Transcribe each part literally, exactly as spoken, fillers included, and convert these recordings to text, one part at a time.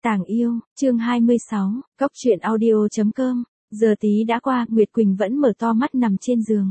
Tàng yêu, chương hai mươi sáu, Cóc truyện audio chấm com. Giờ tí đã qua, Nguyệt Quỳnh vẫn mở to mắt nằm trên giường.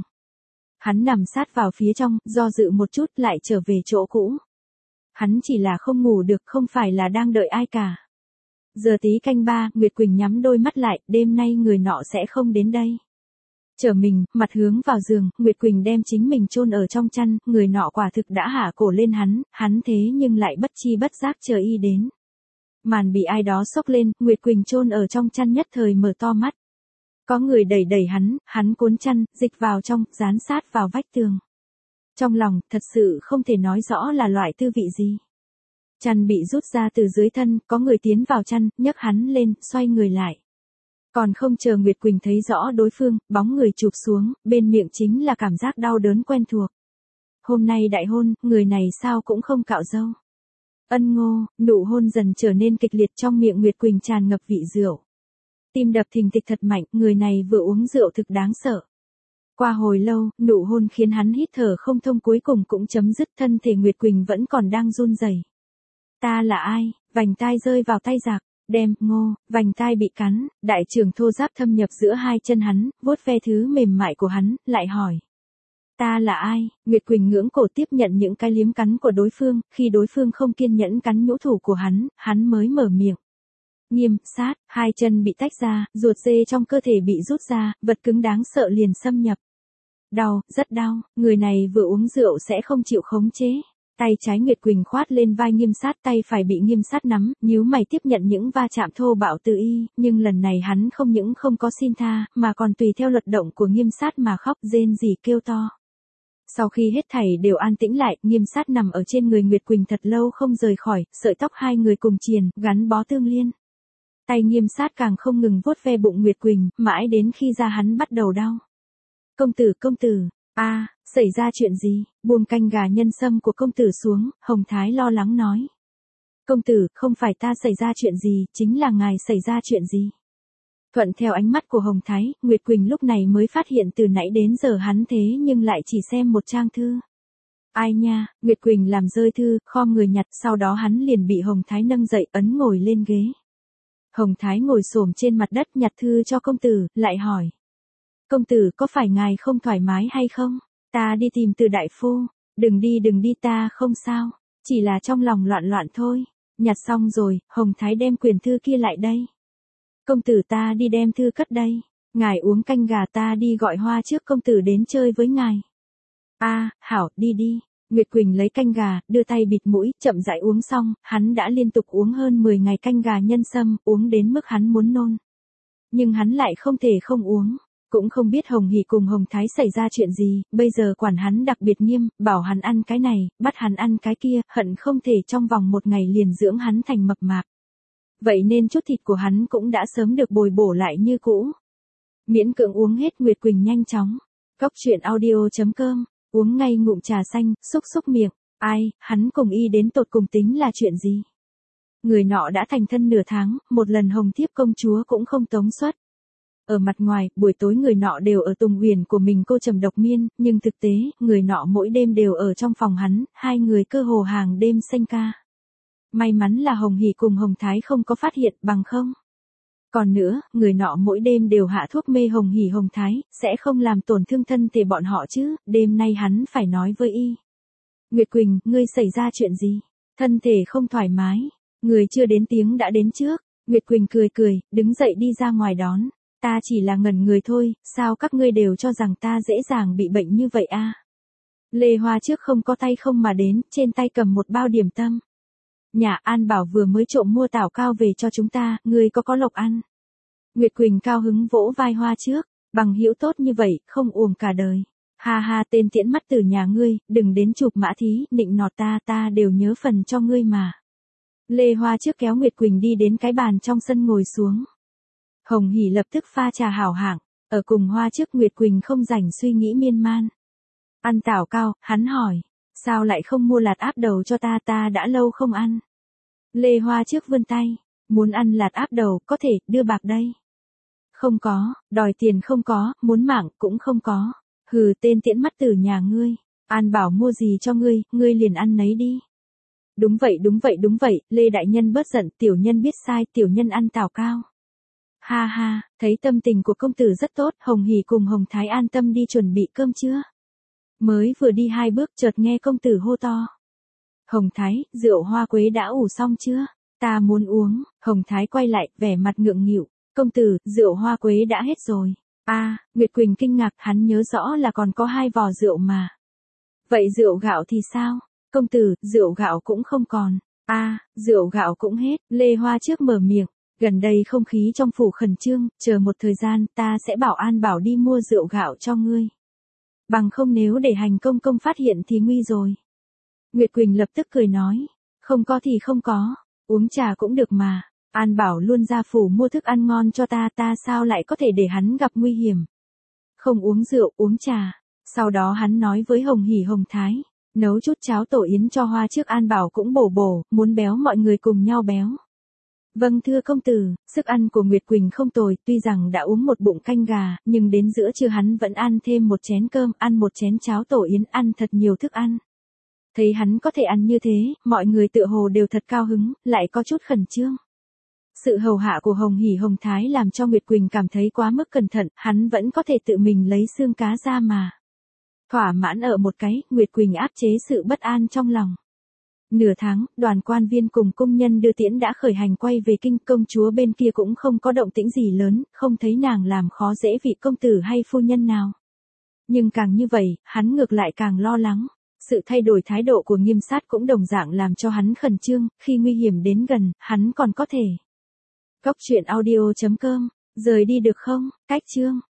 Hắn nằm sát vào phía trong, do dự một chút lại trở về chỗ cũ. Hắn chỉ là không ngủ được, không phải là đang đợi ai cả. Giờ tí canh ba, Nguyệt Quỳnh nhắm đôi mắt lại, đêm nay người nọ sẽ không đến đây. Trở mình, mặt hướng vào giường, Nguyệt Quỳnh đem chính mình chôn ở trong chăn, người nọ quả thực đã hạ cổ lên hắn, hắn thế nhưng lại bất chi bất giác chờ y đến. Màn bị ai đó xốc lên, Nguyệt Quỳnh chôn ở trong chăn nhất thời mở to mắt. Có người đẩy đẩy hắn, hắn cuốn chăn, dịch vào trong, dán sát vào vách tường. Trong lòng, thật sự không thể nói rõ là loại tư vị gì. Chăn bị rút ra từ dưới thân, có người tiến vào chăn, nhấc hắn lên, xoay người lại. Còn không chờ Nguyệt Quỳnh thấy rõ đối phương, bóng người chụp xuống, bên miệng chính là cảm giác đau đớn quen thuộc. Hôm nay đại hôn, người này sao cũng không cạo râu. Ân ngô, nụ hôn dần trở nên kịch liệt, trong miệng Nguyệt Quỳnh tràn ngập vị rượu. Tim đập thình thịch thật mạnh, người này vừa uống rượu thực đáng sợ. Qua hồi lâu, nụ hôn khiến hắn hít thở không thông, cuối cùng cũng chấm dứt, thân thể Nguyệt Quỳnh vẫn còn đang run rẩy. Ta là ai? Vành tai rơi vào tay giặc, đem, ngô, vành tai bị cắn, đại trưởng thô giáp thâm nhập giữa hai chân hắn, vuốt ve thứ mềm mại của hắn, lại hỏi. Ta là ai? Nguyệt Quỳnh ngưỡng cổ tiếp nhận những cái liếm cắn của đối phương, khi đối phương không kiên nhẫn cắn nhũ thủ của hắn, hắn mới mở miệng. Nghiêm, sát, hai chân bị tách ra, ruột dê trong cơ thể bị rút ra, vật cứng đáng sợ liền xâm nhập. Đau, rất đau, người này vừa uống rượu sẽ không chịu khống chế. Tay trái Nguyệt Quỳnh khoát lên vai Nghiêm sát, tay phải bị Nghiêm sát nắm, nhíu mày tiếp nhận những va chạm thô bạo từ y, nhưng lần này hắn không những không có xin tha, mà còn tùy theo luật động của Nghiêm sát mà khóc rên rỉ kêu to. Sau khi hết thảy đều an tĩnh lại, Nghiêm sát nằm ở trên người Nguyệt Quỳnh thật lâu không rời khỏi, sợi tóc hai người cùng triền, gắn bó tương liên. Tay Nghiêm sát càng không ngừng vuốt ve bụng Nguyệt Quỳnh, mãi đến khi da hắn bắt đầu đau. Công tử, công tử, a, à, xảy ra chuyện gì? Buông canh gà nhân sâm của công tử xuống, Hồng Thái lo lắng nói. Công tử, không phải ta xảy ra chuyện gì, chính là ngài xảy ra chuyện gì? Thuận theo ánh mắt của Hồng Thái, Nguyệt Quỳnh lúc này mới phát hiện từ nãy đến giờ hắn thế nhưng lại chỉ xem một trang thư. Ai nha, Nguyệt Quỳnh làm rơi thư, khom người nhặt, sau đó hắn liền bị Hồng Thái nâng dậy, ấn ngồi lên ghế. Hồng Thái ngồi xổm trên mặt đất nhặt thư cho công tử, lại hỏi. Công tử, có phải ngài không thoải mái hay không? Ta đi tìm Từ đại phu. Đừng đi đừng đi, ta không sao. Chỉ là trong lòng loạn loạn thôi. Nhặt xong rồi, Hồng Thái đem quyển thư kia lại đây. Công tử, ta đi đem thư cất đây. Ngài uống canh gà, ta đi gọi Hoa trước công tử đến chơi với ngài. A, à, hảo, đi đi. Nguyệt Quỳnh lấy canh gà, đưa tay bịt mũi, chậm rãi uống xong, hắn đã liên tục uống hơn mười ngày canh gà nhân sâm, uống đến mức hắn muốn nôn. Nhưng hắn lại không thể không uống. Cũng không biết Hồng Hỷ cùng Hồng Thái xảy ra chuyện gì, bây giờ quản hắn đặc biệt nghiêm, bảo hắn ăn cái này, bắt hắn ăn cái kia, hận không thể trong vòng một ngày liền dưỡng hắn thành mập mạp. Vậy nên chút thịt của hắn cũng đã sớm được bồi bổ lại như cũ. Miễn cưỡng uống hết, Nguyệt Quỳnh nhanh chóng. Cóc truyện audio chấm com, uống ngay ngụm trà xanh, xúc xúc miệng. Ai, hắn cùng y đến tột cùng tính là chuyện gì? Người nọ đã thành thân nửa tháng, một lần hồng thiếp công chúa cũng không tống xuất. Ở mặt ngoài, buổi tối người nọ đều ở Tùng Uyển của mình cô trầm độc miên, nhưng thực tế, người nọ mỗi đêm đều ở trong phòng hắn, hai người cơ hồ hàng đêm sanh ca. May mắn là Hồng Hỷ cùng Hồng Thái không có phát hiện, bằng không. Còn nữa, người nọ mỗi đêm đều hạ thuốc mê Hồng Hỷ Hồng Thái, sẽ không làm tổn thương thân thể bọn họ chứ, đêm nay hắn phải nói với y. Nguyệt Quỳnh, ngươi xảy ra chuyện gì? Thân thể không thoải mái, người chưa đến tiếng đã đến trước. Nguyệt Quỳnh cười cười, đứng dậy đi ra ngoài đón. Ta chỉ là ngẩn người thôi, sao các ngươi đều cho rằng ta dễ dàng bị bệnh như vậy a? Lê Hoa trước không có tay không mà đến, trên tay cầm một bao điểm tâm. Nhà An Bảo vừa mới trộm mua tảo cao về cho chúng ta, ngươi có có lộc ăn. Nguyệt Quỳnh cao hứng vỗ vai Hoa trước, bằng hữu tốt như vậy, không uổng cả đời. Ha ha, tên tiễn mắt từ nhà ngươi, đừng đến chụp mã thí, nịnh nọt ta, ta đều nhớ phần cho ngươi mà. Lê Hoa trước kéo Nguyệt Quỳnh đi đến cái bàn trong sân ngồi xuống. Hồng Hỷ lập tức pha trà hảo hạng, ở cùng Hoa trước, Nguyệt Quỳnh không rảnh suy nghĩ miên man. Ăn tảo cao, hắn hỏi, sao lại không mua lạt áp đầu cho ta, ta đã lâu không ăn. Lê Hoa trước vươn tay, muốn ăn lạt áp đầu, có thể, đưa bạc đây. Không có, đòi tiền không có, muốn mạng cũng không có. Hừ, tên tiễn mắt từ nhà ngươi, An Bảo mua gì cho ngươi, ngươi liền ăn nấy đi. Đúng vậy đúng vậy đúng vậy, Lê Đại Nhân bớt giận, tiểu nhân biết sai, tiểu nhân ăn tào cao. Ha ha, thấy tâm tình của công tử rất tốt, Hồng Hỷ cùng Hồng Thái an tâm đi chuẩn bị cơm trưa. Mới vừa đi hai bước chợt nghe công tử hô to. Hồng Thái, rượu hoa quế đã ủ xong chưa? Ta muốn uống. Hồng Thái quay lại, vẻ mặt ngượng nghịu. Công tử, rượu hoa quế đã hết rồi. A, à, Nguyệt Quỳnh kinh ngạc, hắn nhớ rõ là còn có hai vò rượu mà. Vậy rượu gạo thì sao? Công tử, rượu gạo cũng không còn. A, à, rượu gạo cũng hết. Lê Hoa trước mở miệng. Gần đây không khí trong phủ khẩn trương, chờ một thời gian ta sẽ bảo An Bảo đi mua rượu gạo cho ngươi. Bằng không nếu để Hành công công phát hiện thì nguy rồi. Nguyệt Quỳnh lập tức cười nói. Không có thì không có, uống trà cũng được mà. An Bảo luôn ra phủ mua thức ăn ngon cho ta, ta sao lại có thể để hắn gặp nguy hiểm. Không uống rượu, uống trà. Sau đó hắn nói với Hồng Hỷ Hồng Thái. Nấu chút cháo tổ yến cho Hoa trước, An Bảo cũng bổ bổ, muốn béo mọi người cùng nhau béo. Vâng thưa công tử, sức ăn của Nguyệt Quỳnh không tồi, tuy rằng đã uống một bụng canh gà, nhưng đến giữa trưa hắn vẫn ăn thêm một chén cơm, ăn một chén cháo tổ yến, ăn thật nhiều thức ăn. Thấy hắn có thể ăn như thế, mọi người tựa hồ đều thật cao hứng, lại có chút khẩn trương. Sự hầu hạ của Hồng Hỷ Hồng Thái làm cho Nguyệt Quỳnh cảm thấy quá mức cẩn thận, hắn vẫn có thể tự mình lấy xương cá ra mà. Thỏa mãn ở một cái, Nguyệt Quỳnh áp chế sự bất an trong lòng. Nửa tháng, đoàn quan viên cùng cung nhân đưa tiễn đã khởi hành quay về kinh, công chúa bên kia cũng không có động tĩnh gì lớn, không thấy nàng làm khó dễ vị công tử hay phu nhân nào. Nhưng càng như vậy, hắn ngược lại càng lo lắng. Sự thay đổi thái độ của Nghiêm Sát cũng đồng dạng làm cho hắn khẩn trương, khi nguy hiểm đến gần, hắn còn có thể. Cốc truyện audio chấm com, rời đi được không? Cách chương.